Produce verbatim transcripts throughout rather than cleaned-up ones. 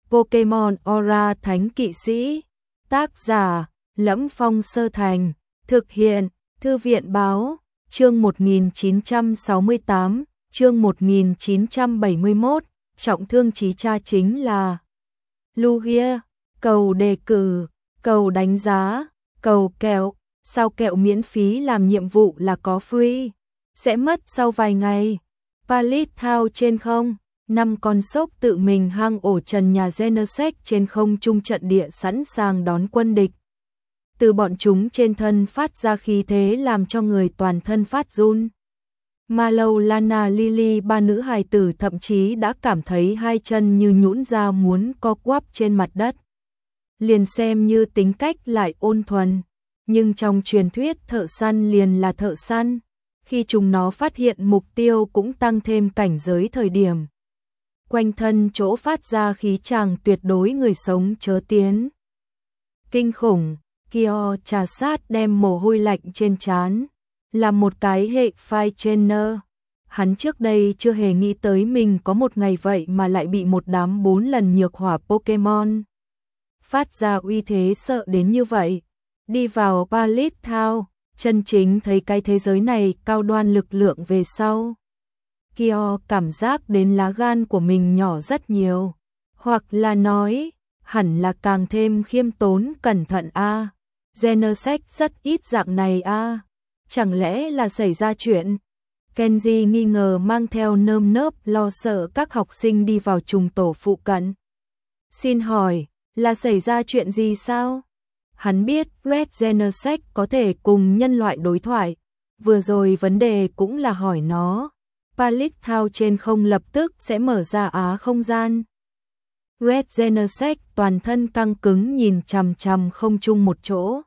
Pokemon Aura Thánh Kỵ Sĩ. Tác giả: Lẫm Phong Sơ Thành. Thực hiện: Thư viện Báo. Chương một nghìn chín trăm sáu mươi tám, chương một nghìn chín trăm bảy mươi mốt, trọng thương chí cha chính là Lugia. Cầu đề cử, cầu đánh giá, cầu kẹo. Sao kẹo miễn phí làm nhiệm vụ là có free, sẽ mất sau vài ngày. Pallet thao trên không, năm con sốc tự mình hang ổ trần nhà Genesect trên không trung trận địa sẵn sàng đón quân địch. Từ bọn chúng trên thân phát ra khí thế làm cho người toàn thân phát run. Mallow, Lana, Lily, ba nữ hài tử thậm chí đã cảm thấy hai chân như nhũn ra muốn co quắp trên mặt đất. Liền xem như tính cách lại ôn thuần, nhưng trong truyền thuyết thợ săn liền là thợ săn, khi chúng nó phát hiện mục tiêu cũng tăng thêm cảnh giới thời điểm. Quanh thân chỗ phát ra khí tràng tuyệt đối người sống chớ tiến. Kinh khủng, Kyo trà sát đem mồ hôi lạnh trên trán, là một cái hệ phai trainer. Hắn trước đây chưa hề nghĩ tới mình có một ngày vậy mà lại bị một đám bốn lần nhược hỏa Pokemon phát ra uy thế sợ đến như vậy. Đi vào Pallet Town, chân chính thấy cái thế giới này cao đoan lực lượng về sau. Kyo cảm giác đến lá gan của mình nhỏ rất nhiều, hoặc là nói, hẳn là càng thêm khiêm tốn cẩn thận a. À. Genesect rất ít dạng này a. À. Chẳng lẽ là xảy ra chuyện? Kenji nghi ngờ mang theo nơm nớp lo sợ các học sinh đi vào trùng tổ phụ cận. Xin hỏi, là xảy ra chuyện gì sao? Hắn biết Red Genesect có thể cùng nhân loại đối thoại, vừa rồi vấn đề cũng là hỏi nó. Pallet Town trên không lập tức sẽ mở ra á không gian. Red Genesect toàn thân căng cứng nhìn chằm chằm không chung một chỗ.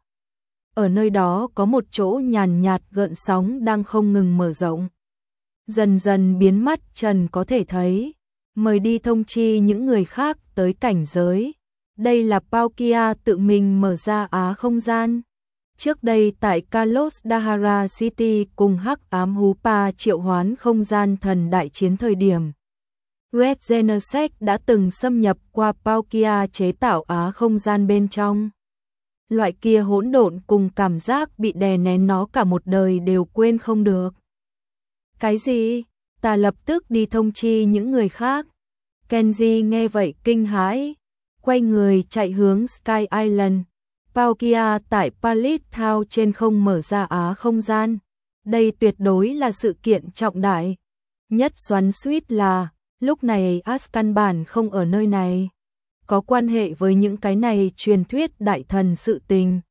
Ở nơi đó có một chỗ nhàn nhạt gợn sóng đang không ngừng mở rộng. Dần dần biến mất trần có thể thấy. Mời đi thông chi những người khác tới cảnh giới. Đây là Palkia tự mình mở ra á không gian. Trước đây tại Kalos Dahara City cùng Hắc Ám Hoopa triệu hoán không gian thần đại chiến thời điểm. Red Genesect đã từng xâm nhập qua Palkia chế tạo á không gian bên trong. Loại kia hỗn độn cùng cảm giác bị đè nén nó cả một đời đều quên không được. Cái gì? Ta lập tức đi thông chi những người khác. Kenji nghe vậy kinh hãi, quay người chạy hướng Sky Island. Palkia tại Pallet Town trên không mở ra á không gian. Đây tuyệt đối là sự kiện trọng đại. Nhất xoắn xuýt là, lúc này Ash căn bản không ở nơi này. Có quan hệ với những cái này truyền thuyết đại thần sự tình.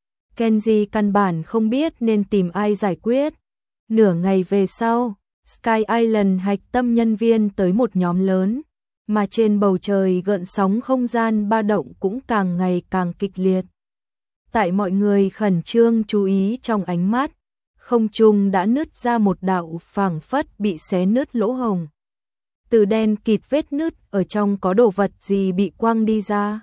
Kenji căn bản không biết nên tìm ai giải quyết. Nửa ngày về sau, Sky Island hạch tâm nhân viên tới một nhóm lớn, mà trên bầu trời gợn sóng không gian ba động cũng càng ngày càng kịch liệt. Tại mọi người khẩn trương chú ý trong ánh mắt, không trung đã nứt ra một đạo phảng phất bị xé nứt lỗ hồng. Từ đen kịt vết nứt ở trong có đồ vật gì bị quăng đi ra,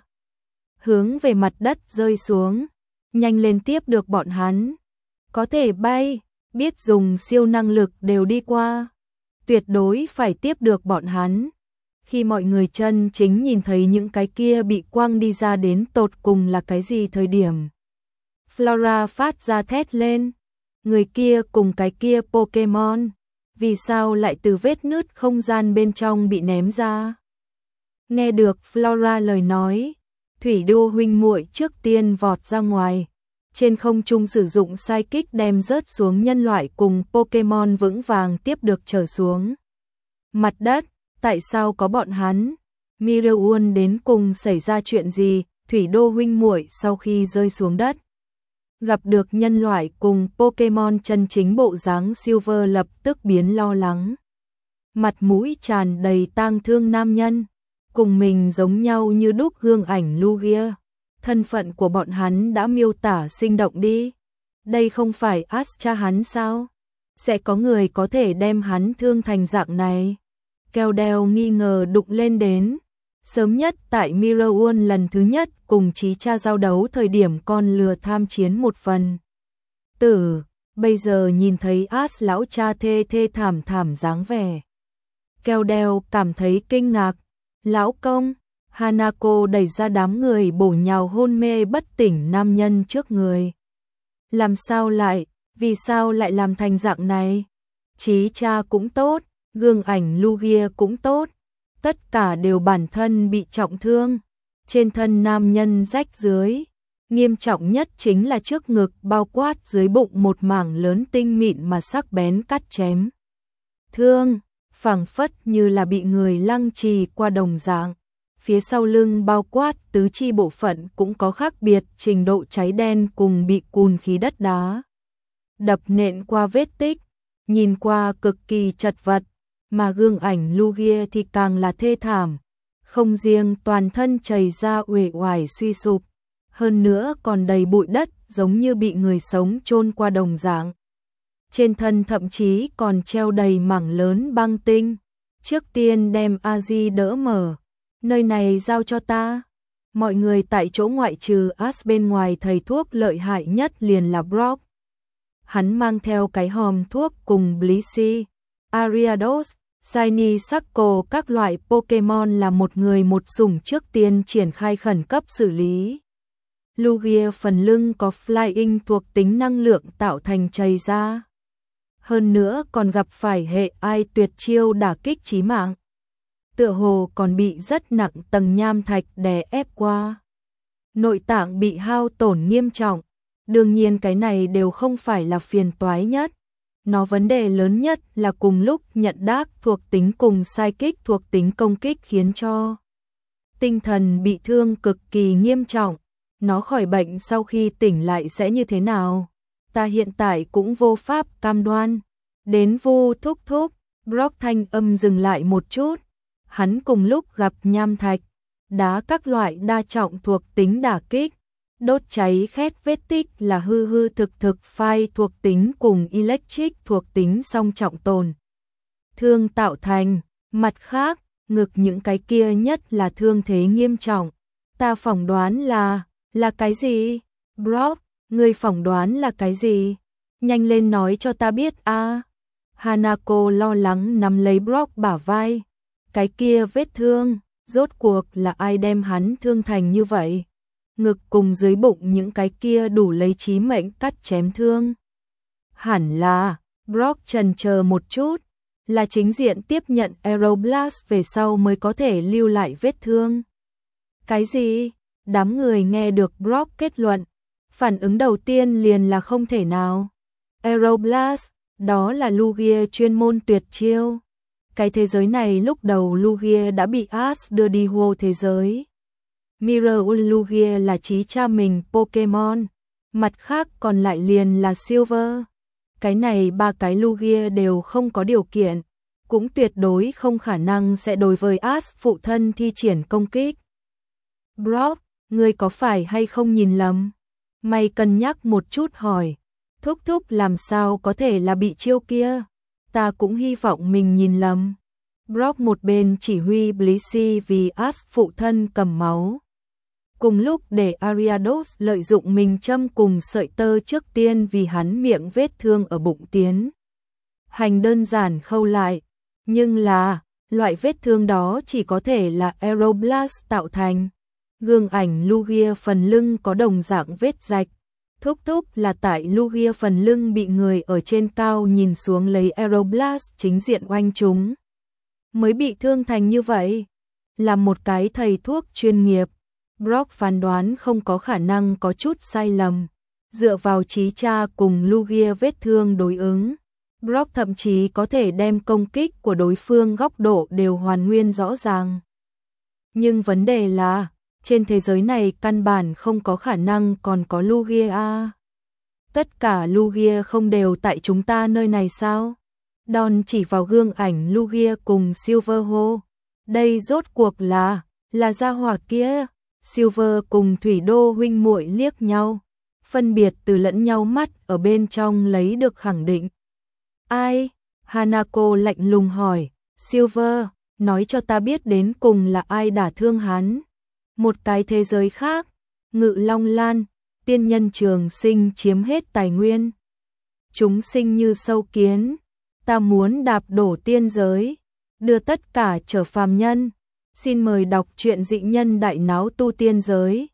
hướng về mặt đất rơi xuống. Nhanh lên tiếp được bọn hắn. Có thể bay, biết dùng siêu năng lực đều đi qua. Tuyệt đối phải tiếp được bọn hắn. Khi mọi người chân chính nhìn thấy những cái kia bị quăng đi ra đến tột cùng là cái gì thời điểm. Flora phát ra thét lên. Người kia cùng cái kia Pokemon, vì sao lại từ vết nứt không gian bên trong bị ném ra? Nghe được Flora lời nói, Thủy Đô huynh muội trước tiên vọt ra ngoài. Trên không trung sử dụng Psychic đem rớt xuống nhân loại cùng Pokemon vững vàng tiếp được trở xuống. Mặt đất, tại sao có bọn hắn? Mireun đến cùng xảy ra chuyện gì? Thủy Đô huynh muội sau khi rơi xuống đất, gặp được nhân loại cùng Pokemon chân chính bộ dáng Silver lập tức biến lo lắng. Mặt mũi tràn đầy tang thương nam nhân, cùng mình giống nhau như đúc gương ảnh Lugia. Thân phận của bọn hắn đã miêu tả sinh động đi. Đây không phải Ash cha hắn sao? Sẽ có người có thể đem hắn thương thành dạng này. Keldeo nghi ngờ đụng lên đến. Sớm nhất tại Mireun lần thứ nhất cùng chí cha giao đấu thời điểm con lừa tham chiến một phần. Tử, bây giờ nhìn thấy Ash lão cha thê thê thảm thảm dáng vẻ. Keldeo cảm thấy kinh ngạc. Lão công, Hanako đẩy ra đám người bổ nhào hôn mê bất tỉnh nam nhân trước người. Làm sao lại, vì sao lại làm thành dạng này? Chí cha cũng tốt, gương ảnh Lugia cũng tốt, tất cả đều bản thân bị trọng thương. Trên thân nam nhân rách dưới, nghiêm trọng nhất chính là trước ngực bao quát dưới bụng một mảng lớn tinh mịn mà sắc bén cắt chém. Thương, phảng phất như là bị người lăng trì qua đồng dạng. Phía sau lưng bao quát tứ chi bộ phận cũng có khác biệt trình độ cháy đen cùng bị cùn khí đất đá đập nện qua vết tích, nhìn qua cực kỳ chật vật, mà gương ảnh Lugia thì càng là thê thảm, không riêng toàn thân chảy ra uể oải suy sụp, hơn nữa còn đầy bụi đất giống như bị người sống chôn qua đồng dạng. Trên thân thậm chí còn treo đầy mảng lớn băng tinh. Trước tiên đem A-di đỡ mở. Nơi này giao cho ta. Mọi người tại chỗ ngoại trừ Ash bên ngoài thầy thuốc lợi hại nhất liền là Brock. Hắn mang theo cái hòm thuốc cùng Blissey, Ariados, Shiny Shackle các loại Pokemon là một người một sủng trước tiên triển khai khẩn cấp xử lý. Lugia phần lưng có Flying thuộc tính năng lượng tạo thành chày ra. Hơn nữa còn gặp phải hệ ai tuyệt chiêu đả kích chí mạng. Tựa hồ còn bị rất nặng tầng nham thạch đè ép qua. Nội tạng bị hao tổn nghiêm trọng. Đương nhiên cái này đều không phải là phiền toái nhất. Nó vấn đề lớn nhất là cùng lúc nhận đác thuộc tính cùng psychic thuộc tính công kích khiến cho tinh thần bị thương cực kỳ nghiêm trọng. Nó khỏi bệnh sau khi tỉnh lại sẽ như thế nào? Ta hiện tại cũng vô pháp cam đoan. Đến Vu thúc thúc, Brock thanh âm dừng lại một chút. Hắn cùng lúc gặp nham thạch, đá các loại đa trọng thuộc tính đả kích, đốt cháy khét vết tích là hư hư thực thực phai thuộc tính cùng electric thuộc tính song trọng tồn. Thương tạo thành, mặt khác, ngực những cái kia nhất là thương thế nghiêm trọng. Ta phỏng đoán là, là cái gì? Brock, ngươi phỏng đoán là cái gì? Nhanh lên nói cho ta biết a. À. Hanako lo lắng nắm lấy Brock bả vai. Cái kia vết thương, rốt cuộc là ai đem hắn thương thành như vậy? Ngực cùng dưới bụng những cái kia đủ lấy chí mệnh cắt chém thương. Hẳn là, Brock chần chờ một chút, là chính diện tiếp nhận Aeroblast về sau mới có thể lưu lại vết thương. Cái gì? Đám người nghe được Brock kết luận, phản ứng đầu tiên liền là không thể nào. Aeroblast, đó là Lugia chuyên môn tuyệt chiêu. Cái thế giới này lúc đầu Lugia đã bị Ash đưa đi hô thế giới. Mirror Lugia là chí cha mình Pokemon, mặt khác còn lại liền là Silver. Cái này ba cái Lugia đều không có điều kiện, cũng tuyệt đối không khả năng sẽ đối với Ash phụ thân thi triển công kích. Brock, ngươi có phải hay không nhìn lầm? Mày cân nhắc một chút hỏi, thúc thúc làm sao có thể là bị chiêu kia? Ta cũng hy vọng mình nhìn lầm. Brock một bên chỉ huy Blissey vì Ash phụ thân cầm máu. Cùng lúc để Ariados lợi dụng mình châm cùng sợi tơ trước tiên vì hắn miệng vết thương ở bụng tiến. Hành đơn giản khâu lại, nhưng là, loại vết thương đó chỉ có thể là Aeroblast tạo thành. Gương ảnh Lugia phần lưng có đồng dạng vết rạch. Thúc thúc là tại Lugia phần lưng bị người ở trên cao nhìn xuống lấy Aeroblast chính diện oanh chúng. Mới bị thương thành như vậy. Là một cái thầy thuốc chuyên nghiệp, Brock phán đoán không có khả năng có chút sai lầm. Dựa vào trí cha cùng Lugia vết thương đối ứng, Brock thậm chí có thể đem công kích của đối phương góc độ đều hoàn nguyên rõ ràng. Nhưng vấn đề là, trên thế giới này căn bản không có khả năng còn có Lugia a. Tất cả Lugia không đều tại chúng ta nơi này sao? Don chỉ vào gương ảnh Lugia cùng Silverhole. Đây rốt cuộc là, là gia hỏa kia. Silver cùng Thủy Đô huynh muội liếc nhau, phân biệt từ lẫn nhau mắt ở bên trong lấy được khẳng định. Ai? Hanako lạnh lùng hỏi. Silver, nói cho ta biết đến cùng là ai đả thương hắn. Một cái thế giới khác, Ngự Long Lan, tiên nhân trường sinh chiếm hết tài nguyên. Chúng sinh như sâu kiến, ta muốn đạp đổ tiên giới, đưa tất cả trở phàm nhân. Xin mời đọc truyện Dị nhân đại náo tu tiên giới.